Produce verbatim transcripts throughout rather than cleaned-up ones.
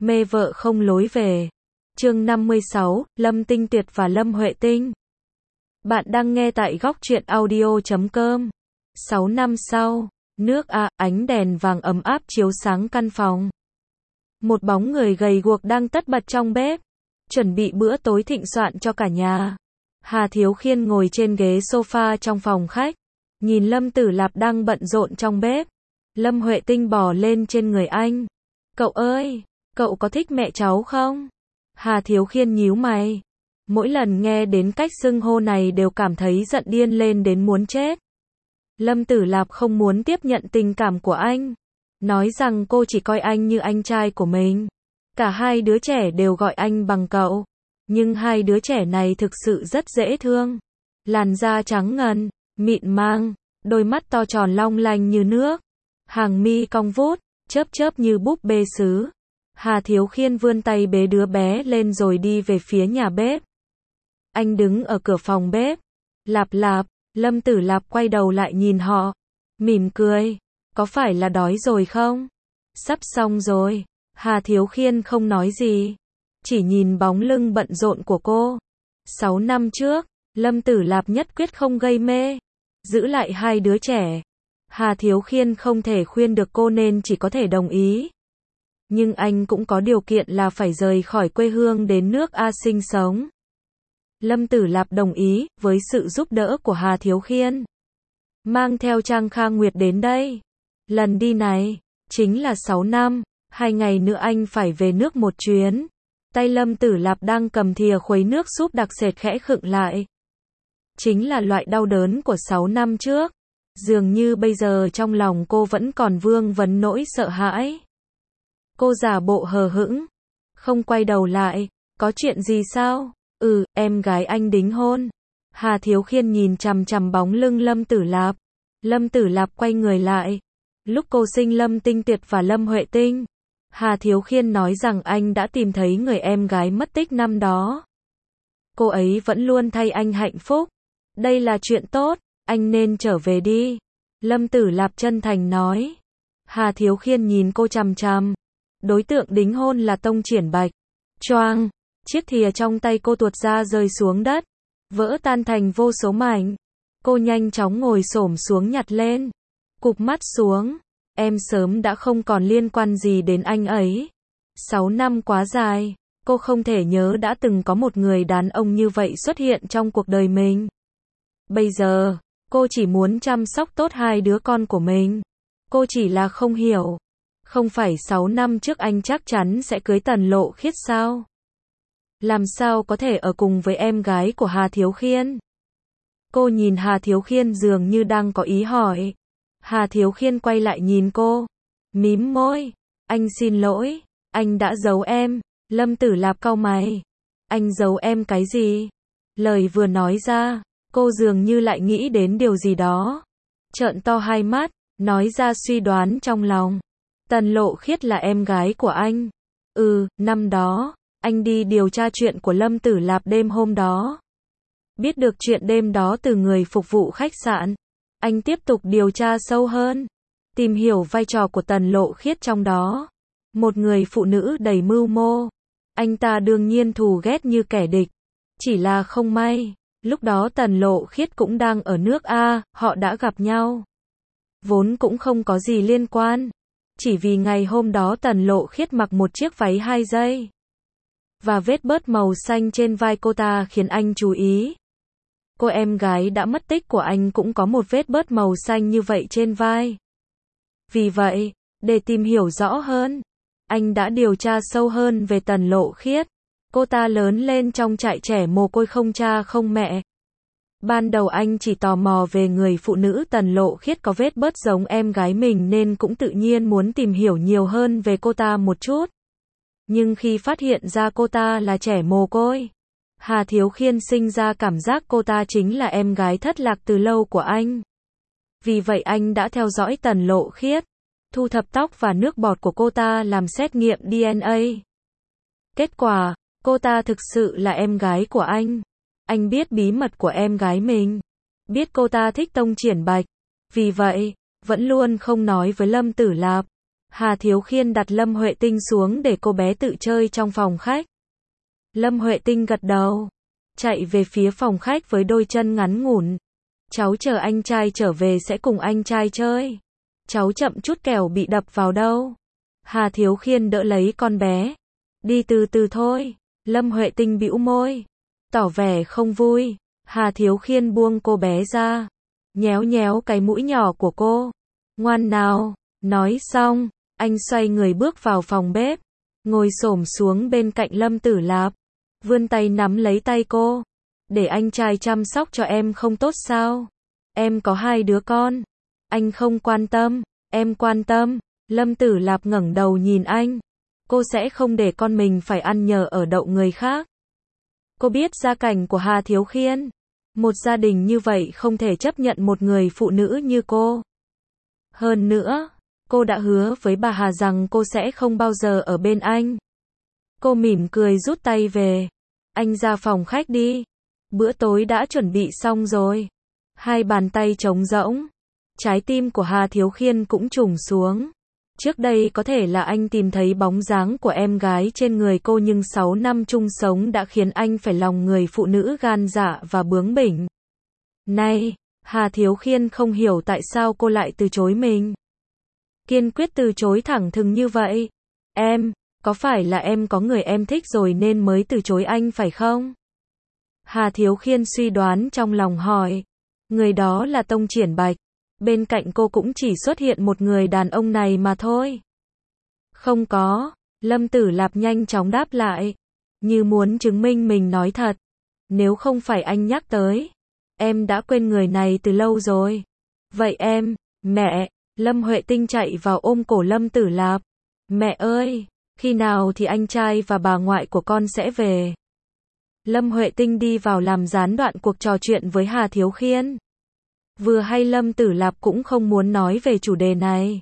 Mê vợ không lối về. Chương năm mươi sáu, Lâm Tinh Tuyệt và Lâm Huệ Tinh. Bạn đang nghe tại góc truyện audio chấm com. sáu năm sau, nước A, ánh đèn vàng ấm áp chiếu sáng căn phòng. Một bóng người gầy guộc đang tất bật trong bếp, chuẩn bị bữa tối thịnh soạn cho cả nhà. Hà Thiếu Khiên ngồi trên ghế sofa trong phòng khách, nhìn Lâm Tử Lạp đang bận rộn trong bếp. Lâm Huệ Tinh bò lên trên người anh. Cậu ơi, cậu có thích mẹ cháu không? Hà Thiếu Khiên nhíu mày. Mỗi lần nghe đến cách xưng hô này đều cảm thấy giận điên lên đến muốn chết. Lâm Tử Lạp không muốn tiếp nhận tình cảm của anh, nói rằng cô chỉ coi anh như anh trai của mình. Cả hai đứa trẻ đều gọi anh bằng cậu, nhưng hai đứa trẻ này thực sự rất dễ thương. Làn da trắng ngần, mịn màng, đôi mắt to tròn long lanh như nước, hàng mi cong vút, chớp chớp như búp bê sứ. Hà Thiếu Khiên vươn tay bế đứa bé lên rồi đi về phía nhà bếp. Anh đứng ở cửa phòng bếp. Lạp Lạp, Lâm Tử Lạp quay đầu lại nhìn họ, mỉm cười. Có phải là đói rồi không? Sắp xong rồi. Hà Thiếu Khiên không nói gì, chỉ nhìn bóng lưng bận rộn của cô. Sáu năm trước, Lâm Tử Lạp nhất quyết không gây mê, giữ lại hai đứa trẻ. Hà Thiếu Khiên không thể khuyên được cô nên chỉ có thể đồng ý. Nhưng anh cũng có điều kiện là phải rời khỏi quê hương đến nước A sinh sống. Lâm Tử Lạp đồng ý, với sự giúp đỡ của Hà Thiếu Khiên, mang theo Trang Kha Nguyệt đến đây. Lần đi này, chính là sáu năm, hai ngày nữa anh phải về nước một chuyến. Tay Lâm Tử Lạp đang cầm thìa khuấy nước súp đặc sệt khẽ khựng lại. Chính là loại đau đớn của sáu năm trước. Dường như bây giờ trong lòng cô vẫn còn vương vấn nỗi sợ hãi. Cô giả bộ hờ hững, không quay đầu lại. Có chuyện gì sao? Ừ, em gái anh đính hôn. Hà Thiếu Khiên nhìn chằm chằm bóng lưng Lâm Tử Lạp. Lâm Tử Lạp quay người lại. Lúc cô sinh Lâm Tinh Tuyệt và Lâm Huệ Tinh, Hà Thiếu Khiên nói rằng anh đã tìm thấy người em gái mất tích năm đó. Cô ấy vẫn luôn thay anh hạnh phúc. Đây là chuyện tốt, anh nên trở về đi. Lâm Tử Lạp chân thành nói. Hà Thiếu Khiên nhìn cô chằm chằm. Đối tượng đính hôn là Tông Triển Bạch. Choang, chiếc thìa trong tay cô tuột ra rơi xuống đất, vỡ tan thành vô số mảnh. Cô nhanh chóng ngồi xổm xuống nhặt lên, cụp mắt xuống. Em sớm đã không còn liên quan gì đến anh ấy. Sáu năm quá dài, cô không thể nhớ đã từng có một người đàn ông như vậy xuất hiện trong cuộc đời mình. Bây giờ, cô chỉ muốn chăm sóc tốt hai đứa con của mình. Cô chỉ là không hiểu. Không phải sáu năm trước anh chắc chắn sẽ cưới Tần Lộ Khiết sao? Làm sao có thể ở cùng với em gái của Hà Thiếu Khiên? Cô nhìn Hà Thiếu Khiên dường như đang có ý hỏi. Hà Thiếu Khiên quay lại nhìn cô, mím môi. Anh xin lỗi, anh đã giấu em. Lâm Tử Lạp cau mày. Anh giấu em cái gì? Lời vừa nói ra, cô dường như lại nghĩ đến điều gì đó. Trợn to hai mắt, nói ra suy đoán trong lòng. Tần Lộ Khiết là em gái của anh. Ừ, năm đó, anh đi điều tra chuyện của Lâm Tử Lạp đêm hôm đó. Biết được chuyện đêm đó từ người phục vụ khách sạn. Anh tiếp tục điều tra sâu hơn, tìm hiểu vai trò của Tần Lộ Khiết trong đó. Một người phụ nữ đầy mưu mô. Anh ta đương nhiên thù ghét như kẻ địch. Chỉ là không may, lúc đó Tần Lộ Khiết cũng đang ở nước A, họ đã gặp nhau. Vốn cũng không có gì liên quan. Chỉ vì ngày hôm đó Tần Lộ Khiết mặc một chiếc váy hai dây. Và vết bớt màu xanh trên vai cô ta khiến anh chú ý. Cô em gái đã mất tích của anh cũng có một vết bớt màu xanh như vậy trên vai. Vì vậy, để tìm hiểu rõ hơn, anh đã điều tra sâu hơn về Tần Lộ Khiết. Cô ta lớn lên trong trại trẻ mồ côi không cha không mẹ. Ban đầu anh chỉ tò mò về người phụ nữ Tần Lộ Khiết có vết bớt giống em gái mình nên cũng tự nhiên muốn tìm hiểu nhiều hơn về cô ta một chút. Nhưng khi phát hiện ra cô ta là trẻ mồ côi, Hà Thiếu Khiên sinh ra cảm giác cô ta chính là em gái thất lạc từ lâu của anh. Vì vậy anh đã theo dõi Tần Lộ Khiết, thu thập tóc và nước bọt của cô ta làm xét nghiệm đê en a. Kết quả, cô ta thực sự là em gái của anh. Anh biết bí mật của em gái mình, biết cô ta thích Tông Triển Bạch. Vì vậy, vẫn luôn không nói với Lâm Tử Lạp. Hà Thiếu Khiên đặt Lâm Huệ Tinh xuống để cô bé tự chơi trong phòng khách. Lâm Huệ Tinh gật đầu, chạy về phía phòng khách với đôi chân ngắn ngủn. Cháu chờ anh trai trở về sẽ cùng anh trai chơi. Cháu chậm chút kẻo bị đập vào đâu. Hà Thiếu Khiên đỡ lấy con bé. Đi từ từ thôi. Lâm Huệ Tinh bĩu môi, tỏ vẻ không vui. Hà Thiếu Khiên buông cô bé ra, nhéo nhéo cái mũi nhỏ của cô. Ngoan nào. Nói xong, anh xoay người bước vào phòng bếp, ngồi xổm xuống bên cạnh Lâm Tử Lạp, vươn tay nắm lấy tay cô. Để anh trai chăm sóc cho em không tốt sao? Em có hai đứa con. Anh không quan tâm, em quan tâm. Lâm Tử Lạp ngẩng đầu nhìn anh. Cô sẽ không để con mình phải ăn nhờ ở đậu người khác. Cô biết gia cảnh của Hà Thiếu Khiên. Một gia đình như vậy không thể chấp nhận một người phụ nữ như cô. Hơn nữa, cô đã hứa với bà Hà rằng cô sẽ không bao giờ ở bên anh. Cô mỉm cười rút tay về. Anh ra phòng khách đi. Bữa tối đã chuẩn bị xong rồi. Hai bàn tay trống rỗng. Trái tim của Hà Thiếu Khiên cũng trùng xuống. Trước đây có thể là anh tìm thấy bóng dáng của em gái trên người cô, nhưng sáu năm chung sống đã khiến anh phải lòng người phụ nữ gan dạ và bướng bỉnh. Nay, Hà Thiếu Khiên không hiểu tại sao cô lại từ chối mình. Kiên quyết từ chối thẳng thừng như vậy. Em, có phải là em có người em thích rồi nên mới từ chối anh phải không? Hà Thiếu Khiên suy đoán trong lòng hỏi. Người đó là Tông Triển Bạch. Bên cạnh cô cũng chỉ xuất hiện một người đàn ông này mà thôi. Không có. Lâm Tử Lạp nhanh chóng đáp lại, như muốn chứng minh mình nói thật. Nếu không phải anh nhắc tới, em đã quên người này từ lâu rồi. Vậy em, mẹ. Lâm Huệ Tinh chạy vào ôm cổ Lâm Tử Lạp. Mẹ ơi, khi nào thì anh trai và bà ngoại của con sẽ về? Lâm Huệ Tinh đi vào làm gián đoạn cuộc trò chuyện với Hà Thiếu Khiên. Vừa hay Lâm Tử Lạp cũng không muốn nói về chủ đề này.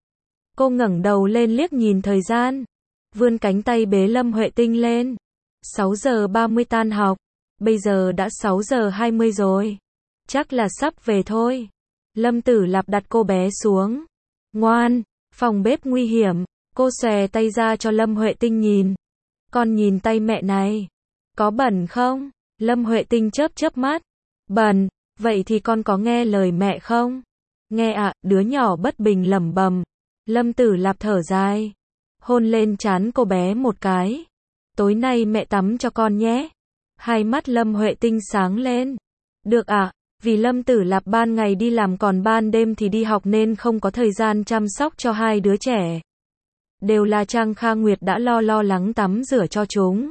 Cô ngẩng đầu lên liếc nhìn thời gian, vươn cánh tay bế Lâm Huệ Tinh lên. sáu giờ ba mươi tan học, bây giờ đã sáu giờ hai mươi rồi. Chắc là sắp về thôi. Lâm Tử Lạp đặt cô bé xuống. Ngoan, phòng bếp nguy hiểm. Cô xòe tay ra cho Lâm Huệ Tinh nhìn. Con nhìn tay mẹ này. Có bẩn không? Lâm Huệ Tinh chớp chớp mắt. Bẩn. Vậy thì con có nghe lời mẹ không? Nghe ạ, à, đứa nhỏ bất bình lẩm bẩm. Lâm Tử Lạp thở dài, hôn lên trán cô bé một cái. Tối nay mẹ tắm cho con nhé. Hai mắt Lâm Huệ Tinh sáng lên. Được ạ, à, vì Lâm Tử Lạp ban ngày đi làm còn ban đêm thì đi học nên không có thời gian chăm sóc cho hai đứa trẻ. Đều là Trang Kha Nguyệt đã lo lo lắng tắm rửa cho chúng.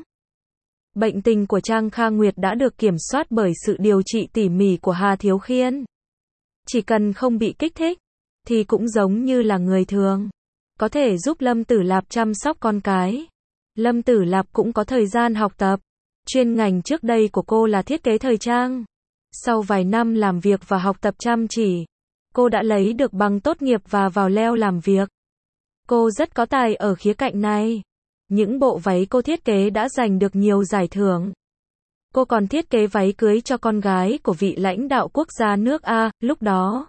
Bệnh tình của Trang Kha Nguyệt đã được kiểm soát bởi sự điều trị tỉ mỉ của Hà Thiếu Khiên. Chỉ cần không bị kích thích, thì cũng giống như là người thường. Có thể giúp Lâm Tử Lạp chăm sóc con cái. Lâm Tử Lạp cũng có thời gian học tập. Chuyên ngành trước đây của cô là thiết kế thời trang. Sau vài năm làm việc và học tập chăm chỉ, cô đã lấy được bằng tốt nghiệp và vào leo làm việc. Cô rất có tài ở khía cạnh này. Những bộ váy cô thiết kế đã giành được nhiều giải thưởng. Cô còn thiết kế váy cưới cho con gái của vị lãnh đạo quốc gia nước A, lúc đó.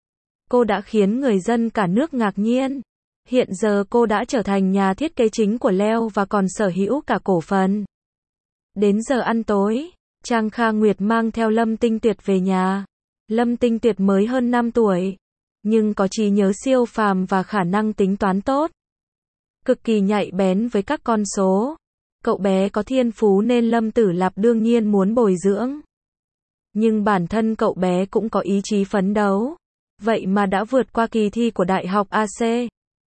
Cô đã khiến người dân cả nước ngạc nhiên. Hiện giờ cô đã trở thành nhà thiết kế chính của Leo và còn sở hữu cả cổ phần. Đến giờ ăn tối, Trang Kha Nguyệt mang theo Lâm Tinh Tuyệt về nhà. Lâm Tinh Tuyệt mới hơn năm tuổi, nhưng có trí nhớ siêu phàm và khả năng tính toán tốt. Cực kỳ nhạy bén với các con số. Cậu bé có thiên phú nên Lâm Tử Lạp đương nhiên muốn bồi dưỡng. Nhưng bản thân cậu bé cũng có ý chí phấn đấu. Vậy mà đã vượt qua kỳ thi của Đại học a xê.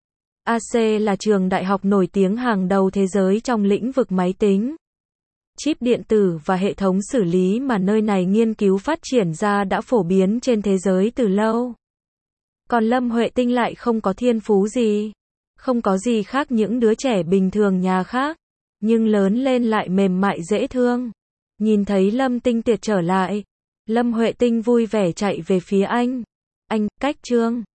a xê là trường đại học nổi tiếng hàng đầu thế giới trong lĩnh vực máy tính, chip điện tử và hệ thống xử lý mà nơi này nghiên cứu phát triển ra đã phổ biến trên thế giới từ lâu. Còn Lâm Huệ Tinh lại không có thiên phú gì. Không có gì khác những đứa trẻ bình thường nhà khác. Nhưng lớn lên lại mềm mại dễ thương. Nhìn thấy Lâm Tinh Tuyệt trở lại, Lâm Huệ Tinh vui vẻ chạy về phía anh. Anh, cách chương.